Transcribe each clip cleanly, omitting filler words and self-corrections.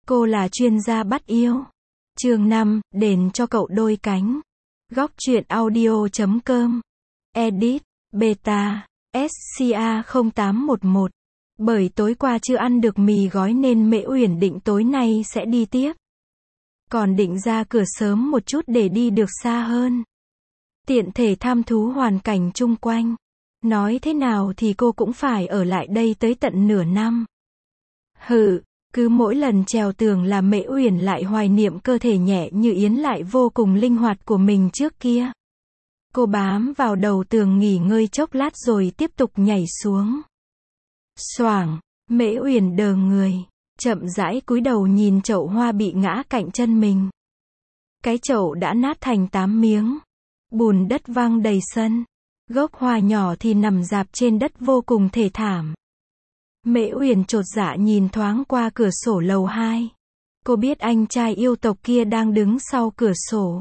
Cô là chuyên gia bắt yêu. Chương 5, đền cho cậu đôi cánh. Góc truyện audio.com. Edit, Beta, SCA 0811. Bởi tối qua chưa ăn được mì gói nên Mễ Uyển định tối nay sẽ đi tiếp. Còn định ra cửa sớm một chút để đi được xa hơn. Tiện thể thăm thú hoàn cảnh chung quanh. Nói thế nào thì cô cũng phải ở lại đây tới tận nửa năm. Cứ mỗi lần trèo tường là Mễ Uyển lại hoài niệm cơ thể nhẹ như yến lại vô cùng linh hoạt của mình trước kia. Cô bám vào đầu tường nghỉ ngơi chốc lát rồi tiếp tục nhảy xuống. Xoảng, Mễ Uyển đờ người, chậm rãi cúi đầu nhìn chậu hoa bị ngã cạnh chân mình. Cái chậu đã nát thành 8 miếng. Bùn đất văng đầy sân. Gốc hoa nhỏ thì nằm rạp trên đất vô cùng thê thảm. Mễ Uyển chột dạ nhìn thoáng qua cửa sổ lầu 2. Cô biết anh trai yêu tộc kia đang đứng sau cửa sổ.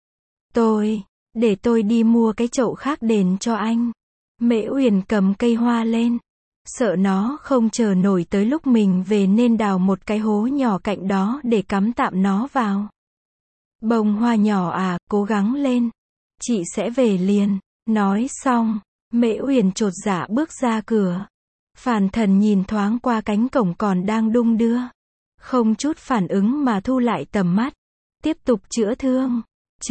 Để tôi đi mua cái chậu khác đền cho anh. Mễ Uyển cầm cây hoa lên. Sợ nó không chờ nổi tới lúc mình về nên đào một cái hố nhỏ cạnh đó để cắm tạm nó vào. Bông hoa nhỏ à, cố gắng lên. Chị sẽ về liền. Nói xong, Mễ Uyển chột dạ bước ra cửa. Phàn Thần nhìn thoáng qua cánh cổng còn đang đung đưa. Không chút phản ứng mà thu lại tầm mắt. Tiếp tục chữa thương.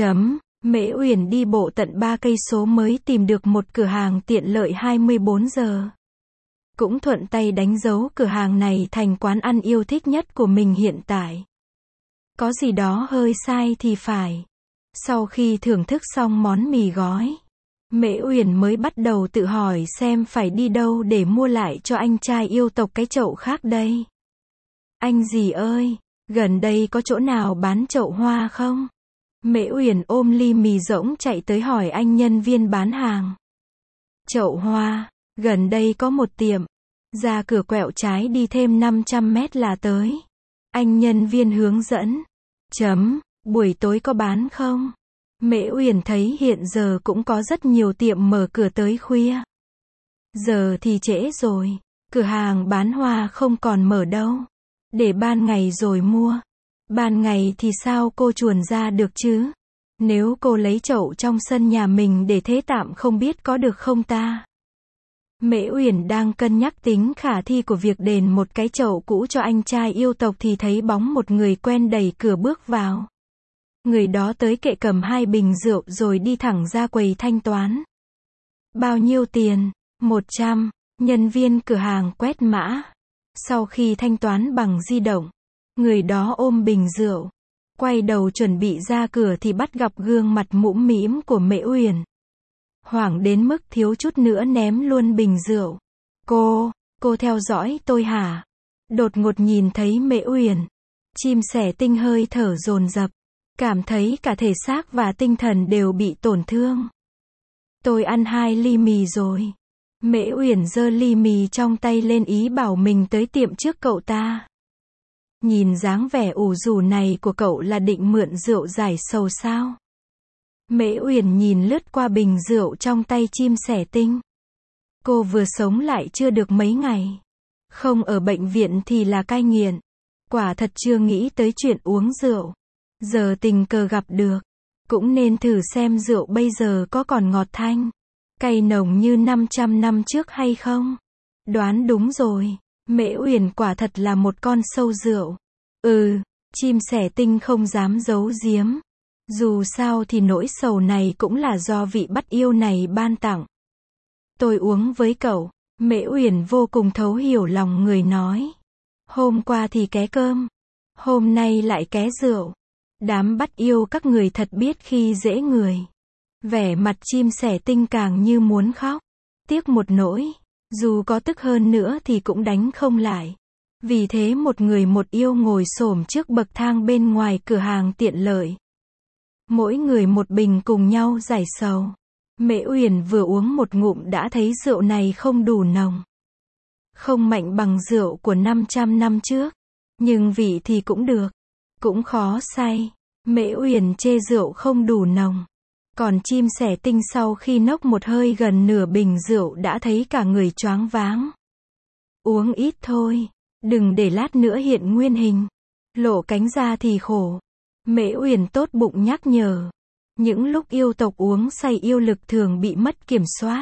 Mễ Uyển đi bộ tận 3 cây số mới tìm được một cửa hàng tiện lợi 24 giờ. Cũng thuận tay đánh dấu cửa hàng này thành quán ăn yêu thích nhất của mình hiện tại. Có gì đó hơi sai thì phải. Sau khi thưởng thức xong món mì gói, Mễ Uyển mới bắt đầu tự hỏi xem phải đi đâu để mua lại cho anh trai yêu tộc cái chậu khác đây. Anh dì ơi, gần đây có chỗ nào bán chậu hoa không? Mễ Uyển ôm ly mì rỗng chạy tới hỏi anh nhân viên bán hàng. Chậu hoa, gần đây có một tiệm. Ra cửa quẹo trái đi thêm 500 mét là tới. Anh nhân viên hướng dẫn. Buổi tối có bán không? Mễ Uyển thấy hiện giờ cũng có rất nhiều tiệm mở cửa tới khuya. Giờ thì trễ rồi. Cửa hàng bán hoa không còn mở đâu. Để ban ngày rồi mua. Ban ngày thì sao cô chuồn ra được chứ? Nếu cô lấy chậu trong sân nhà mình để thế tạm không biết có được không ta? Mễ Uyển đang cân nhắc tính khả thi của việc đền một cái chậu cũ cho anh trai yêu tộc thì thấy bóng một người quen đẩy cửa bước vào. Người đó tới kệ cầm 2 bình rượu rồi đi thẳng ra quầy thanh toán. Bao nhiêu tiền? 100. Nhân viên cửa hàng quét mã. Sau khi thanh toán bằng di động, người đó ôm bình rượu, quay đầu chuẩn bị ra cửa thì bắt gặp gương mặt mũm mĩm của Mễ Uyển. Hoảng đến mức thiếu chút nữa ném luôn bình rượu. Cô theo dõi tôi hả? Đột ngột nhìn thấy Mễ Uyển, chim sẻ tinh hơi thở dồn dập, cảm thấy cả thể xác và tinh thần đều bị tổn thương. Tôi ăn 2 ly mì rồi. Mễ Uyển giơ ly mì trong tay lên ý bảo mình tới tiệm trước cậu ta. Nhìn dáng vẻ ủ rũ này của cậu là định mượn rượu giải sầu sao? Mễ Uyển nhìn lướt qua bình rượu trong tay chim sẻ tinh. Cô vừa sống lại chưa được mấy ngày. Không ở bệnh viện thì là cai nghiện. Quả thật chưa nghĩ tới chuyện uống rượu. Giờ tình cờ gặp được. Cũng nên thử xem rượu bây giờ có còn ngọt thanh, cay nồng như 500 năm trước hay không? Đoán đúng rồi. Mễ Uyển quả thật là một con sâu rượu. Chim sẻ tinh không dám giấu giếm. Dù sao thì nỗi sầu này cũng là do vị bắt yêu này ban tặng. Tôi uống với cậu. Mễ Uyển vô cùng thấu hiểu lòng người nói. Hôm qua thì ké cơm. Hôm nay lại ké rượu. Đám bắt yêu các người thật biết khi dễ người. Vẻ mặt chim sẻ tinh càng như muốn khóc. Tiếc một nỗi. Dù có tức hơn nữa thì cũng đánh không lại. Vì thế một người một yêu ngồi xổm trước bậc thang bên ngoài cửa hàng tiện lợi. Mỗi người một bình cùng nhau giải sầu. Mễ Uyển vừa uống một ngụm đã thấy rượu này không đủ nồng. Không mạnh bằng rượu của 500 năm trước. Nhưng vị thì cũng được. Cũng khó say. Mễ Uyển chê rượu không đủ nồng. Còn chim sẻ tinh sau khi nốc một hơi gần nửa bình rượu đã thấy cả người choáng váng. Uống ít thôi. Đừng để lát nữa hiện nguyên hình. Lộ cánh ra thì khổ. Mễ Uyển tốt bụng nhắc nhở. Những lúc yêu tộc uống say yêu lực thường bị mất kiểm soát.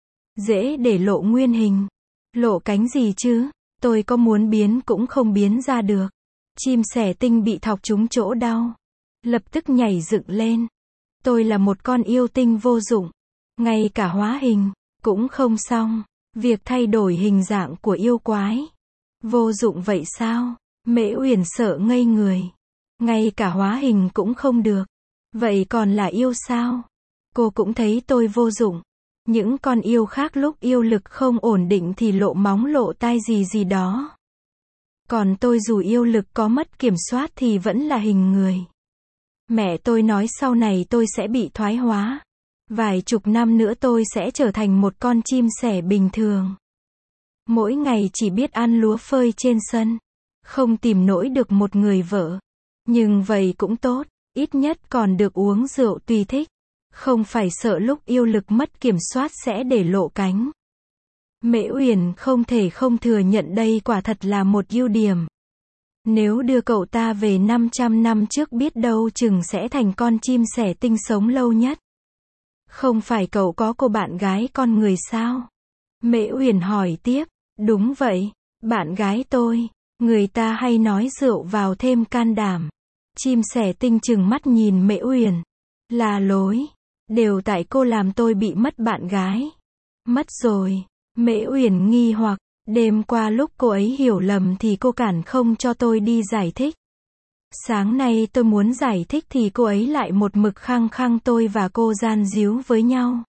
Dễ để lộ nguyên hình. Lộ cánh gì chứ? Tôi có muốn biến cũng không biến ra được. Chim sẻ tinh bị thọc trúng chỗ đau. Lập tức nhảy dựng lên. Tôi là một con yêu tinh vô dụng. Ngay cả hóa hình, cũng không xong. Việc thay đổi hình dạng của yêu quái. Vô dụng vậy sao? Mễ Uyển sợ ngây người. Ngay cả hóa hình cũng không được. Vậy còn là yêu sao? Cô cũng thấy tôi vô dụng. Những con yêu khác lúc yêu lực không ổn định thì lộ móng lộ tai gì gì đó. Còn tôi dù yêu lực có mất kiểm soát thì vẫn là hình người. Mẹ tôi nói sau này tôi sẽ bị thoái hóa. Vài chục năm nữa tôi sẽ trở thành một con chim sẻ bình thường. Mỗi ngày chỉ biết ăn lúa phơi trên sân. Không tìm nổi được một người vợ. Nhưng vậy cũng tốt, ít nhất còn được uống rượu tùy thích. Không phải sợ lúc yêu lực mất kiểm soát sẽ để lộ cánh. Mễ Uyển không thể không thừa nhận đây quả thật là một ưu điểm. Nếu đưa cậu ta về 500 năm trước biết đâu chừng sẽ thành con chim sẻ tinh sống lâu nhất. Không phải cậu có cô bạn gái con người sao? Mễ Uyển hỏi tiếp. Đúng vậy, bạn gái tôi. Người ta hay nói rượu vào thêm can đảm. Chim sẻ tinh trừng mắt nhìn Mễ Uyển. Là lối. Đều tại cô làm tôi bị mất bạn gái. Mất rồi. Mễ Uyển nghi hoặc. Đêm qua lúc cô ấy hiểu lầm thì cô cản không cho tôi đi giải thích. Sáng nay tôi muốn giải thích thì cô ấy lại một mực khăng khăng tôi và cô gian díu với nhau.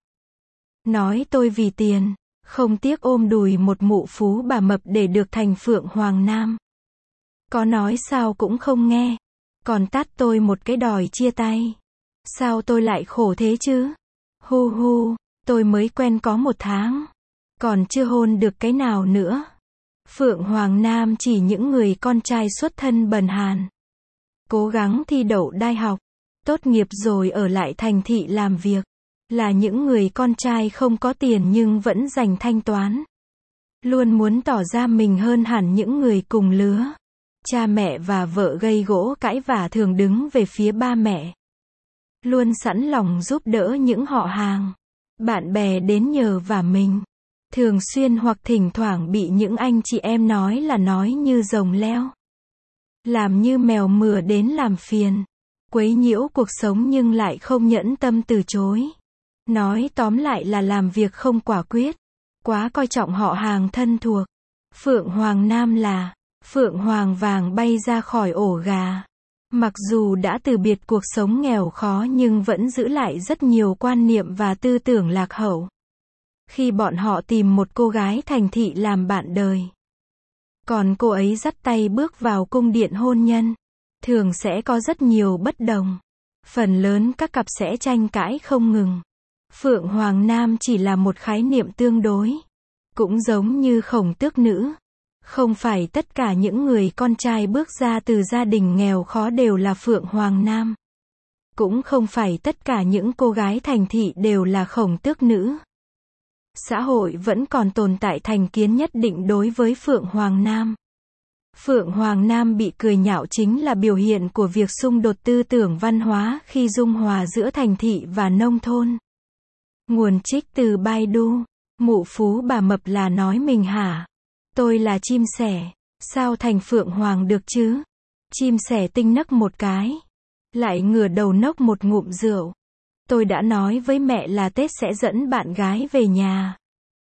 Nói tôi vì tiền, không tiếc ôm đùi một mụ phú bà mập để được thành Phượng Hoàng Nam. Có nói sao cũng không nghe. Còn tát tôi một cái đòi chia tay. Sao tôi lại khổ thế chứ? Hu hu, tôi mới quen có 1 tháng. Còn chưa hôn được cái nào nữa. Phượng Hoàng Nam chỉ những người con trai xuất thân bần hàn. Cố gắng thi đậu đại học. Tốt nghiệp rồi ở lại thành thị làm việc. Là những người con trai không có tiền nhưng vẫn dành thanh toán. Luôn muốn tỏ ra mình hơn hẳn những người cùng lứa. Cha mẹ và vợ gây gỗ cãi vã thường đứng về phía ba mẹ. Luôn sẵn lòng giúp đỡ những họ hàng. Bạn bè đến nhờ vả mình. Thường xuyên hoặc thỉnh thoảng bị những anh chị em nói như rồng leo. Làm như mèo mửa đến làm phiền. Quấy nhiễu cuộc sống nhưng lại không nhẫn tâm từ chối. Nói tóm lại là làm việc không quả quyết. Quá coi trọng họ hàng thân thuộc. Phượng Hoàng Nam là Phượng Hoàng vàng bay ra khỏi ổ gà. Mặc dù đã từ biệt cuộc sống nghèo khó nhưng vẫn giữ lại rất nhiều quan niệm và tư tưởng lạc hậu. Khi bọn họ tìm một cô gái thành thị làm bạn đời. Còn cô ấy dắt tay bước vào cung điện hôn nhân. Thường sẽ có rất nhiều bất đồng. Phần lớn các cặp sẽ tranh cãi không ngừng. Phượng Hoàng Nam chỉ là một khái niệm tương đối. Cũng giống như Khổng Tước Nữ. Không phải tất cả những người con trai bước ra từ gia đình nghèo khó đều là Phượng Hoàng Nam. Cũng không phải tất cả những cô gái thành thị đều là Khổng Tước Nữ. Xã hội vẫn còn tồn tại thành kiến nhất định đối với Phượng Hoàng Nam. Phượng Hoàng Nam bị cười nhạo chính là biểu hiện của việc xung đột tư tưởng văn hóa khi dung hòa giữa thành thị và nông thôn. Nguồn trích từ Baidu. Mụ phú bà mập là nói mình hả? Tôi là chim sẻ. Sao thành Phượng Hoàng được chứ? Chim sẻ tinh nấc một cái. Lại ngửa đầu nốc một ngụm rượu. Tôi đã nói với mẹ là Tết sẽ dẫn bạn gái về nhà.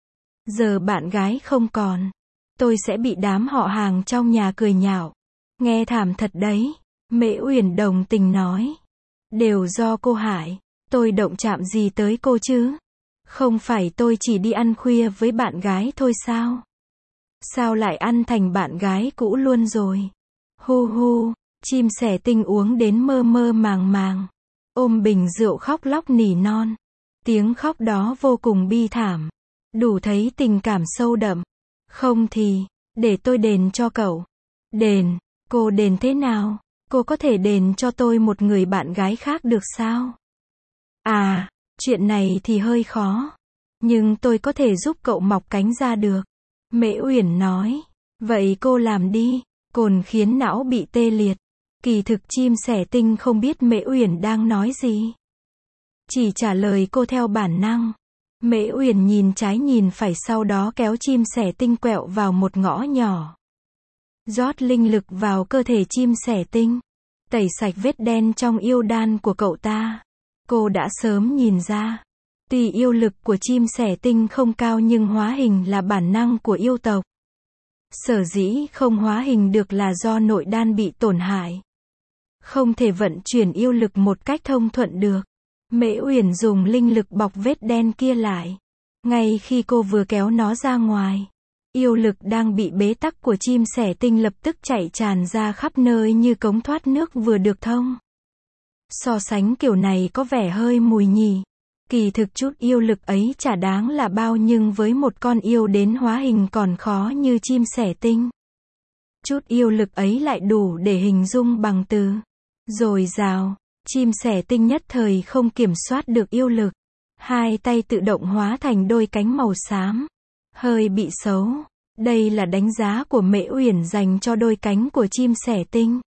Giờ bạn gái không còn. Tôi sẽ bị đám họ hàng trong nhà cười nhạo. Nghe thảm thật đấy. Mễ Uyển đồng tình nói. Đều do cô hại. Tôi động chạm gì tới cô chứ? Không phải tôi chỉ đi ăn khuya với bạn gái thôi sao? Sao lại ăn thành bạn gái cũ luôn rồi? Hu hu, chim sẻ tinh uống đến mơ mơ màng màng. Ôm bình rượu khóc lóc nỉ non. Tiếng khóc đó vô cùng bi thảm. Đủ thấy tình cảm sâu đậm. Không thì, để tôi đền cho cậu. Đền? Cô đền thế nào? Cô có thể đền cho tôi một người bạn gái khác được sao? À, chuyện này thì hơi khó. Nhưng tôi có thể giúp cậu mọc cánh ra được. Mễ Uyển nói. Vậy cô làm đi. Cồn khiến não bị tê liệt. Kỳ thực chim sẻ tinh không biết Mễ Uyển đang nói gì. Chỉ trả lời cô theo bản năng. Mễ Uyển nhìn trái nhìn phải, sau đó kéo chim sẻ tinh quẹo vào một ngõ nhỏ. Rót linh lực vào cơ thể chim sẻ tinh. Tẩy sạch vết đen trong yêu đan của cậu ta. Cô đã sớm nhìn ra. Tuy yêu lực của chim sẻ tinh không cao nhưng hóa hình là bản năng của yêu tộc. Sở dĩ không hóa hình được là do nội đan bị tổn hại. Không thể vận chuyển yêu lực một cách thông thuận được. Mễ Uyển dùng linh lực bọc vết đen kia lại. Ngay khi cô vừa kéo nó ra ngoài, yêu lực đang bị bế tắc của chim sẻ tinh lập tức chảy tràn ra khắp nơi như cống thoát nước vừa được thông. So sánh kiểu này có vẻ hơi mùi nhì. Kỳ thực chút yêu lực ấy chả đáng là bao, nhưng với một con yêu đến hóa hình còn khó như chim sẻ tinh, chút yêu lực ấy lại đủ để hình dung bằng từ dồi dào. Chim sẻ tinh nhất thời không kiểm soát được yêu lực. Hai tay tự động hóa thành đôi cánh màu xám. Hơi bị xấu. Đây là đánh giá của Mễ Uyển dành cho đôi cánh của chim sẻ tinh.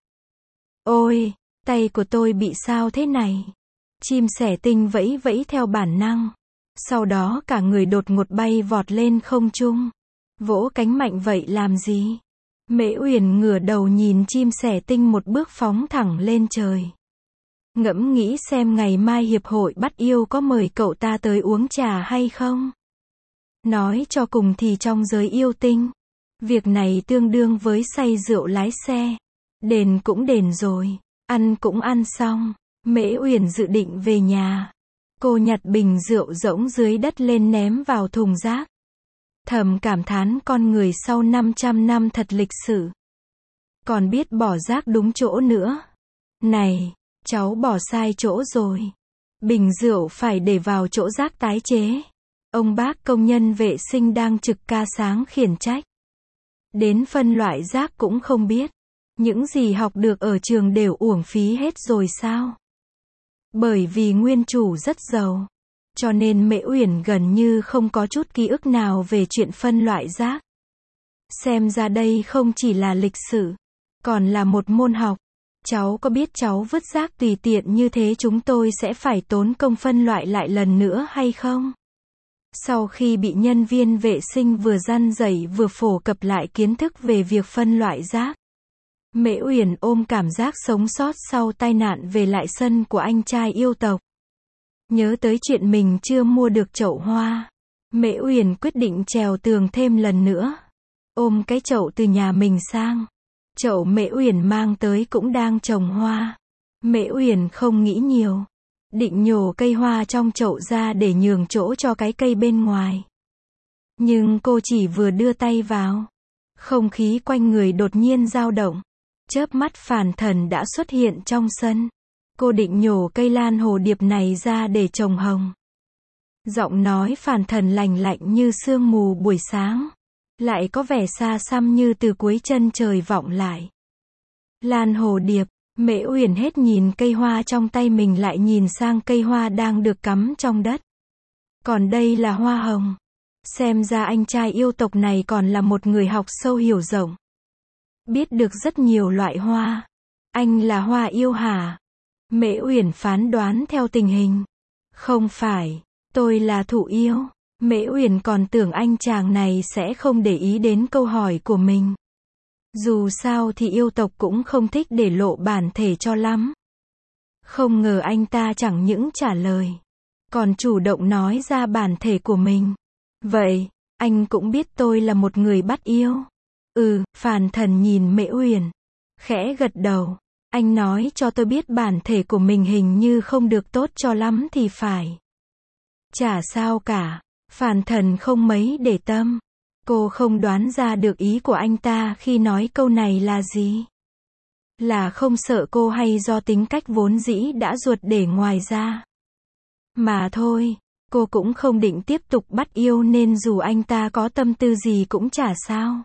Ôi, tay của tôi bị sao thế này? Chim sẻ tinh vẫy vẫy theo bản năng. Sau đó cả người đột ngột bay vọt lên không trung. Vỗ cánh mạnh vậy làm gì? Mễ Uyển ngửa đầu nhìn chim sẻ tinh một bước phóng thẳng lên trời. Ngẫm nghĩ xem ngày mai hiệp hội bắt yêu có mời cậu ta tới uống trà hay không? Nói cho cùng thì trong giới yêu tinh, việc này tương đương với say rượu lái xe. Đền cũng đền rồi, ăn cũng ăn xong. Mễ Uyển dự định về nhà. Cô nhặt bình rượu rỗng dưới đất lên ném vào thùng rác. Thầm cảm thán con người sau 500 năm thật lịch sự. Còn biết bỏ rác đúng chỗ nữa. Này, cháu bỏ sai chỗ rồi. Bình rượu phải để vào chỗ rác tái chế. Ông bác công nhân vệ sinh đang trực ca sáng khiển trách. Đến phân loại rác cũng không biết. Những gì học được ở trường đều uổng phí hết rồi sao? Bởi vì nguyên chủ rất giàu, cho nên Mễ Uyển gần như không có chút ký ức nào về chuyện phân loại rác. Xem ra đây không chỉ là lịch sử, còn là một môn học. Cháu có biết cháu vứt rác tùy tiện như thế chúng tôi sẽ phải tốn công phân loại lại lần nữa hay không? Sau khi bị nhân viên vệ sinh vừa răn dạy vừa phổ cập lại kiến thức về việc phân loại rác, Mễ Uyển ôm cảm giác sống sót sau tai nạn về lại sân của anh trai yêu tộc. Nhớ tới chuyện mình chưa mua được chậu hoa, Mễ Uyển quyết định trèo tường thêm lần nữa. Ôm cái chậu từ nhà mình sang. Chậu Mễ Uyển mang tới cũng đang trồng hoa. Mễ Uyển không nghĩ nhiều, định nhổ cây hoa trong chậu ra để nhường chỗ cho cái cây bên ngoài. Nhưng cô chỉ vừa đưa tay vào, không khí quanh người đột nhiên dao động. Chớp mắt Phàn Thần đã xuất hiện trong sân. Cô định nhổ cây lan hồ điệp này ra để trồng hồng. Giọng nói Phàn Thần lành lạnh như sương mù buổi sáng, lại có vẻ xa xăm như từ cuối chân trời vọng lại. Lan hồ điệp. Mễ Uyển hết nhìn cây hoa trong tay mình lại nhìn sang cây hoa đang được cắm trong đất. Còn đây là hoa hồng. Xem ra anh trai yêu tộc này còn là một người học sâu hiểu rộng. Biết được rất nhiều loại hoa. Anh là hoa yêu hả? Mễ Uyển phán đoán theo tình hình. Không phải, tôi là thụ yêu. Mễ Uyển còn tưởng anh chàng này sẽ không để ý đến câu hỏi của mình. Dù sao thì yêu tộc cũng không thích để lộ bản thể cho lắm. Không ngờ anh ta chẳng những trả lời, còn chủ động nói ra bản thể của mình. Vậy, anh cũng biết tôi là một người bắt yêu. Phàn Thần nhìn Mễ Uyển, khẽ gật đầu. Anh nói cho tôi biết bản thể của mình hình như không được tốt cho lắm thì phải. Chả sao cả, Phàn Thần không mấy để tâm. Cô không đoán ra được ý của anh ta khi nói câu này là gì. Là không sợ cô hay do tính cách vốn dĩ đã ruột để ngoài ra. Mà thôi, cô cũng không định tiếp tục bắt yêu nên dù anh ta có tâm tư gì cũng chả sao.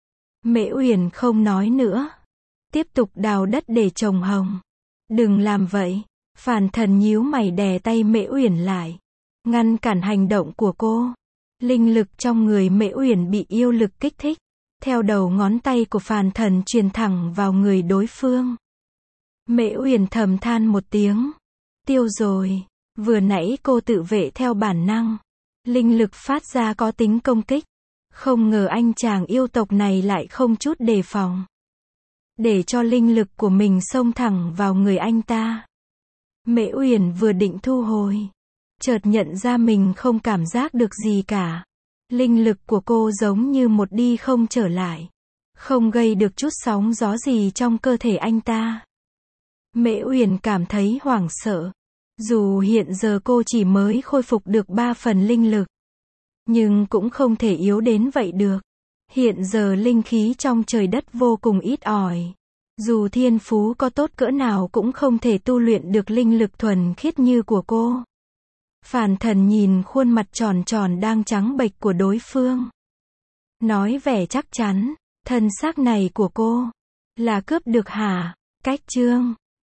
Mễ Uyển không nói nữa. Tiếp tục đào đất để trồng hồng. Đừng làm vậy. Phàn Thần nhíu mày đè tay Mễ Uyển lại, ngăn cản hành động của cô. Linh lực trong người Mễ Uyển bị yêu lực kích thích. Theo đầu ngón tay của Phàn Thần truyền thẳng vào người đối phương. Mễ Uyển thầm than một tiếng. Tiêu rồi. Vừa nãy cô tự vệ theo bản năng. Linh lực phát ra có tính công kích. Không ngờ anh chàng yêu tộc này lại không chút đề phòng. Để cho linh lực của mình xông thẳng vào người anh ta. Mễ Uyển vừa định thu hồi. Chợt nhận ra mình không cảm giác được gì cả. Linh lực của cô giống như một đi không trở lại. Không gây được chút sóng gió gì trong cơ thể anh ta. Mễ Uyển cảm thấy hoảng sợ. Dù hiện giờ cô chỉ mới khôi phục được 3 phần linh lực. Nhưng cũng không thể yếu đến vậy được. Hiện giờ linh khí trong trời đất vô cùng ít ỏi. Dù thiên phú có tốt cỡ nào cũng không thể tu luyện được linh lực thuần khiết như của cô. Phàn Thần nhìn khuôn mặt tròn tròn đang trắng bệch của đối phương. Nói vẻ chắc chắn, thân xác này của cô là cướp được hả? Cách chương